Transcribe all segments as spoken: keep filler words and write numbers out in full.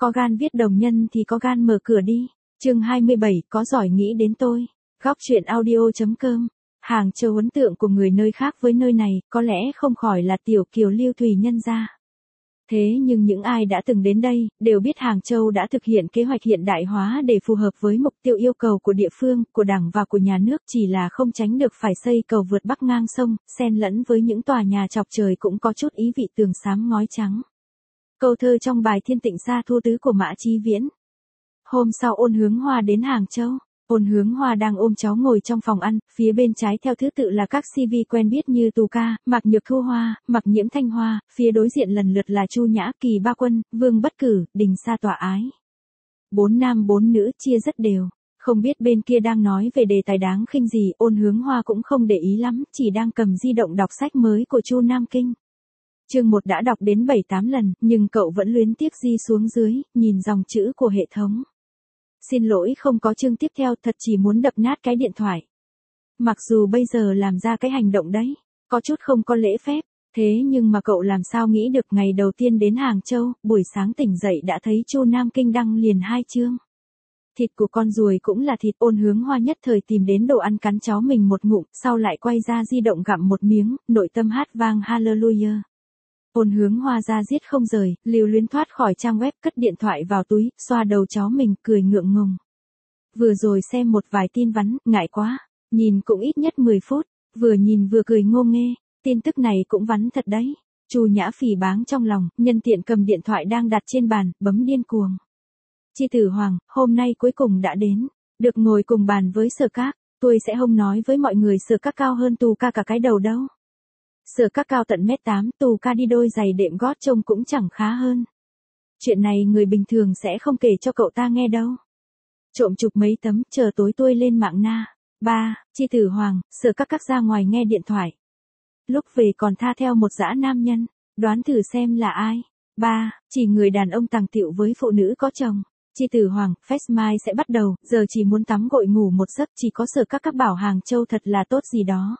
Có gan viết đồng nhân thì có gan mở cửa đi. Chương hai mươi bảy, có giỏi nghĩ đến tôi. Góc truyện audio chấm com. Hàng Châu ấn tượng của người nơi khác với nơi này, có lẽ không khỏi là tiểu kiều Lưu Thùy nhân gia. Thế nhưng những ai đã từng đến đây, đều biết Hàng Châu đã thực hiện kế hoạch hiện đại hóa để phù hợp với mục tiêu yêu cầu của địa phương, của đảng và của nhà nước, chỉ là không tránh được phải xây cầu vượt bắc ngang sông, xen lẫn với những tòa nhà chọc trời cũng có chút ý vị tường xám ngói trắng. Câu thơ trong bài Thiên Tịnh Sa Thu Tứ của Mã Chí Viễn. Hôm sau Ôn Hướng Hoa đến Hàng Châu. Ôn Hướng Hoa đang ôm cháu ngồi trong phòng ăn, phía bên trái theo thứ tự là các xê vê quen biết như Tú Ca, Mạc Nhược Thu Hoa, Mạc Nhiễm Thanh Hoa, phía đối diện lần lượt là Chu Nhã, Kỳ Ba Quân, Vương Bất Cử, Đình Sa Tỏa Ái. Bốn nam bốn nữ chia rất đều. Không biết bên kia đang nói về đề tài đáng khinh gì, Ôn Hướng Hoa cũng không để ý lắm, chỉ đang cầm di động đọc sách mới của Chu Nam Kinh. Chương một đã đọc đến bảy tám lần, nhưng cậu vẫn luyến tiếc di xuống dưới, nhìn dòng chữ của hệ thống. Xin lỗi không có chương tiếp theo, thật chỉ muốn đập nát cái điện thoại. Mặc dù bây giờ làm ra cái hành động đấy, có chút không có lễ phép, thế nhưng mà cậu làm sao nghĩ được ngày đầu tiên đến Hàng Châu, buổi sáng tỉnh dậy đã thấy Chu Nam Kinh đăng liền hai chương. Thịt của con ruồi cũng là thịt. Ôn Hướng Hoa nhất thời tìm đến đồ ăn cắn cháu mình một ngụm, sau lại quay ra di động gặm một miếng, nội tâm hát vang Hallelujah. Ôn Hướng Hoa ra giết không rời, lưu luyến thoát khỏi trang web, cất điện thoại vào túi, xoa đầu cháu mình, cười ngượng ngùng. Vừa rồi xem một vài tin vắn, ngại quá, nhìn cũng ít nhất mười phút, vừa nhìn vừa cười ngô nghê, tin tức này cũng vắn thật đấy. Chu Nhã phỉ báng trong lòng, nhân tiện cầm điện thoại đang đặt trên bàn, bấm điên cuồng. Chi Tử Hoàng, hôm nay cuối cùng đã đến, được ngồi cùng bàn với Sở Các, tôi sẽ không nói với mọi người Sở Các cao hơn Tú Ca cả cái đầu đâu. Sở Các cao tận mét tám, Tú Ca đi đôi giày đệm gót trông cũng chẳng khá hơn. Chuyện này người bình thường sẽ không kể cho cậu ta nghe đâu. Trộm chụp mấy tấm, chờ tối tôi lên mạng na. Ba, Chi Tử Hoàng, Sở Các các ra ngoài nghe điện thoại. Lúc về còn tha theo một dã nam nhân, đoán thử xem là ai. Ba, chỉ người đàn ông tàng tiệu với phụ nữ có chồng. Chi Tử Hoàng, Fest mai sẽ bắt đầu, giờ chỉ muốn tắm gội ngủ một giấc, chỉ có Sở Các các bảo Hàng Châu thật là tốt gì đó.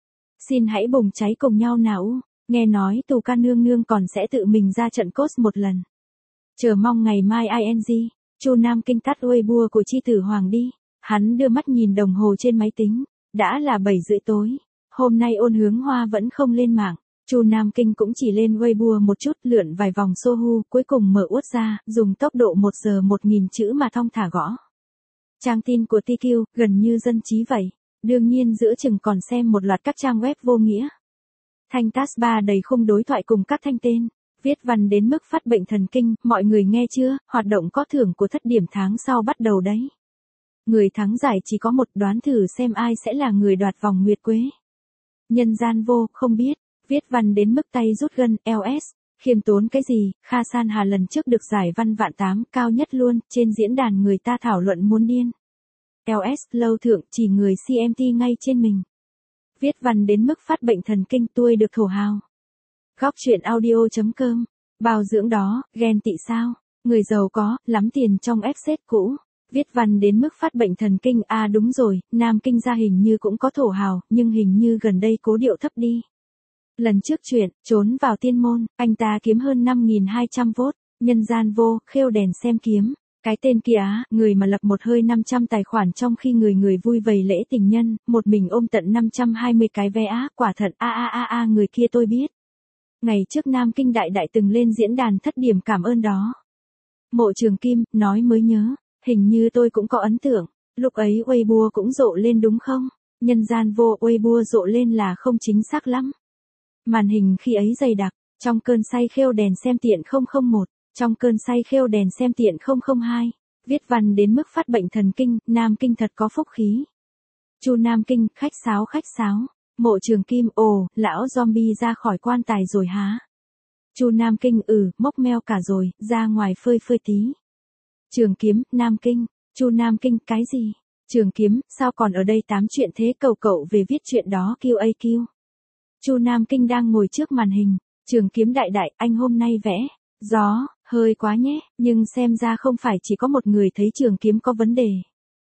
Xin hãy bùng cháy cùng nhau nào. Nghe nói Tú Ca nương nương còn sẽ tự mình ra trận cos một lần. Chờ mong ngày mai ing. Chu Nam Kinh tắt Weibo của Chi Tử Hoàng đi. Hắn đưa mắt nhìn đồng hồ trên máy tính. Đã là bảy rưỡi tối. Hôm nay Ôn Hướng Hoa vẫn không lên mạng. Chu Nam Kinh cũng chỉ lên Weibo một chút, lượn vài vòng Sohu, cuối cùng mở uất ra, dùng tốc độ một giờ một nghìn chữ mà thong thả gõ. Trang tin của tê quy, gần như dân trí vậy. Đương nhiên giữa chừng còn xem một loạt các trang web vô nghĩa. Thanh taskbar đầy khung đối thoại cùng các thanh tên. Viết văn đến mức phát bệnh thần kinh, mọi người nghe chưa, hoạt động có thưởng của thất điểm tháng sau bắt đầu đấy. Người thắng giải chỉ có một, đoán thử xem ai sẽ là người đoạt vòng nguyệt quế. Nhân gian vô, không biết, viết văn đến mức tay rút gân, eo ét, khiêm tốn cái gì, Kha San Hà lần trước được giải văn vạn tám, cao nhất luôn, trên diễn đàn người ta thảo luận muốn điên. eo ét, lâu thượng, chỉ người xê em tê ngay trên mình. Viết văn đến mức phát bệnh thần kinh, tôi được thổ hào. Góc truyện audio chấm com. Bao dưỡng đó, ghen tị sao? Người giàu có, lắm tiền trong ép xê cũ. Viết văn đến mức phát bệnh thần kinh, à đúng rồi, Nam Kinh ra hình như cũng có thổ hào, nhưng hình như gần đây cố điệu thấp đi. Lần trước chuyện, trốn vào tiên môn, anh ta kiếm hơn năm nghìn hai trăm vốt, nhân gian vô, khêu đèn xem kiếm. Cái tên kia á, người mà lập một hơi năm trăm tài khoản trong khi người người vui vầy lễ tình nhân, một mình ôm tận năm trăm hai mươi cái vé á, quả thật a a a a người kia tôi biết. Ngày trước Nam Kinh đại đại từng lên diễn đàn thất điểm cảm ơn đó. Mộ Trường Kim, nói mới nhớ, hình như tôi cũng có ấn tượng, lúc ấy Weibo cũng rộ lên đúng không? Nhân gian vô, Weibo rộ lên là không chính xác lắm. Màn hình khi ấy dày đặc, trong cơn say khêu đèn xem tiện không không một. Trong cơn say khêu đèn xem tiện không không hai, viết văn đến mức phát bệnh thần kinh, Nam Kinh thật có phúc khí. Chu Nam Kinh, khách sáo khách sáo. Mộ Trường Kim, ồ, lão zombie ra khỏi quan tài rồi hả? Chu Nam Kinh, ừ, mốc meo cả rồi, ra ngoài phơi phơi tí. Trường Kiếm, Nam Kinh, Chu Nam Kinh, cái gì? Trường Kiếm, sao còn ở đây tám chuyện thế, cầu cậu về viết chuyện đó quy a quy. Chu Nam Kinh đang ngồi trước màn hình. Trường Kiếm đại đại, anh hôm nay vẽ gió, hơi quá nhé, nhưng xem ra không phải chỉ có một người thấy Trường Kiếm có vấn đề.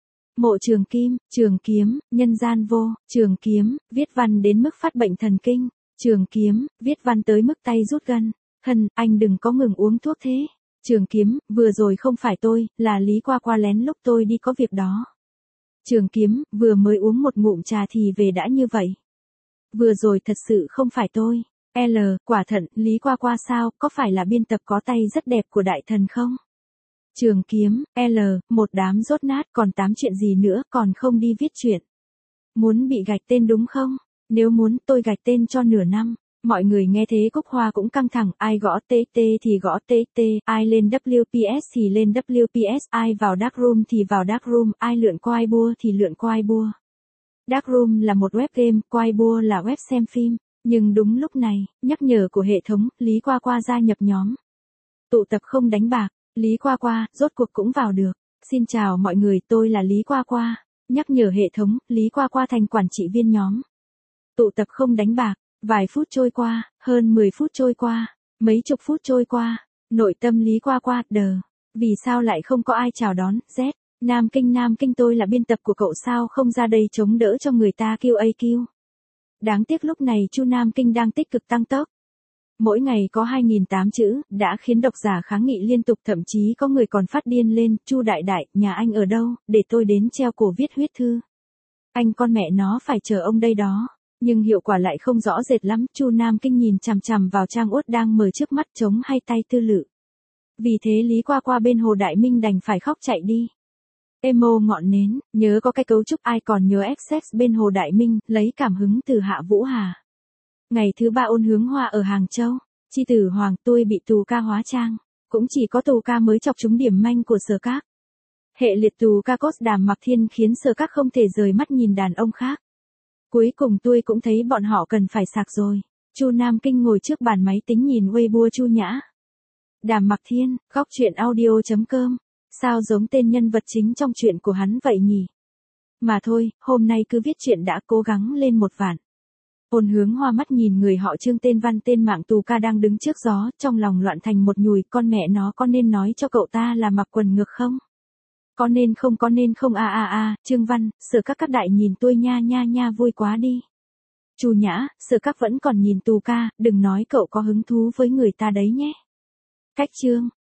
Mộ Trường Kim, Trường Kiếm, nhân gian vô, Trường Kiếm, viết văn đến mức phát bệnh thần kinh, Trường Kiếm, viết văn tới mức tay rút gân, thân, anh đừng có ngừng uống thuốc thế. Trường Kiếm, vừa rồi không phải tôi, là Lý Qua Qua lén lúc tôi đi có việc đó. Trường Kiếm, vừa mới uống một ngụm trà thì về đã như vậy. Vừa rồi thật sự không phải tôi. L, quả thận, Lý Qua Qua sao, có phải là biên tập có tay rất đẹp của đại thần không? Trường Kiếm, L, một đám rốt nát còn tám chuyện gì nữa còn không đi viết chuyện. Muốn bị gạch tên đúng không? Nếu muốn tôi gạch tên cho nửa năm. Mọi người nghe thế Cúc Hoa cũng căng thẳng, ai gõ tê tê thì gõ tê tê, ai lên W P S thì lên W P S, ai vào Darkroom thì vào Darkroom, ai lượn quai bua thì lượn quai bua. Darkroom là một web game, quai bua là web xem phim, nhưng đúng lúc này, nhắc nhở của hệ thống, Lý Qua Qua gia nhập nhóm. Tụ tập không đánh bạc, Lý Qua Qua, rốt cuộc cũng vào được. Xin chào mọi người, tôi là Lý Qua Qua. Nhắc nhở hệ thống, Lý Qua Qua thành quản trị viên nhóm. Tụ tập không đánh bạc. Vài phút trôi qua, hơn mười phút trôi qua, mấy chục phút trôi qua, nội tâm Lý Qua Qua, đờ. Vì sao lại không có ai chào đón, Z, Nam Kinh Nam Kinh tôi là biên tập của cậu sao không ra đây chống đỡ cho người ta Q A Q. Đáng tiếc lúc này Chu Nam Kinh đang tích cực tăng tốc. Mỗi ngày có hai nghìn tám chữ, đã khiến độc giả kháng nghị liên tục, thậm chí có người còn phát điên lên, Chu đại đại, nhà anh ở đâu, để tôi đến treo cổ viết huyết thư. Anh con mẹ nó phải chờ ông đây đó. Nhưng hiệu quả lại không rõ rệt lắm, Chu Nam Kinh nhìn chằm chằm vào trang uất đang mở trước mắt chống hai tay tư lự. Vì thế Lý Qua Qua bên Hồ Đại Minh đành phải khóc chạy đi. Emo ngọn nến, nhớ có cái cấu trúc ai còn nhớ Access bên Hồ Đại Minh, lấy cảm hứng từ Hạ Vũ Hà. Ngày thứ ba ôn hướng hoa ở Hàng Châu, chi tử Hoàng tôi bị tù ca hóa trang, cũng chỉ có tù ca mới chọc trúng điểm manh của Sở Các. Hệ liệt tù ca cốt Đàm Mặc Thiên khiến Sở Các không thể rời mắt nhìn đàn ông khác. Cuối cùng tôi cũng thấy bọn họ cần phải sạc rồi. Chu Nam Kinh ngồi trước bàn máy tính nhìn Weibo Chu Nhã. Đàm Mặc Thiên, góc chuyện audio chấm com. Sao giống tên nhân vật chính trong chuyện của hắn vậy nhỉ? Mà thôi, hôm nay cứ viết chuyện đã, cố gắng lên một vạn. Ôn hướng hoa mắt nhìn người họ Trương tên Văn tên mạng tù ca đang đứng trước gió, trong lòng loạn thành một nhùi, con mẹ nó có nên nói cho cậu ta là mặc quần ngược không? Có nên không có nên không a a a, Trương Văn, Sở Các các đại nhìn tôi nha nha nha vui quá đi. Chu Nhã, Sở Các vẫn còn nhìn tù ca, đừng nói cậu có hứng thú với người ta đấy nhé. Cách chương.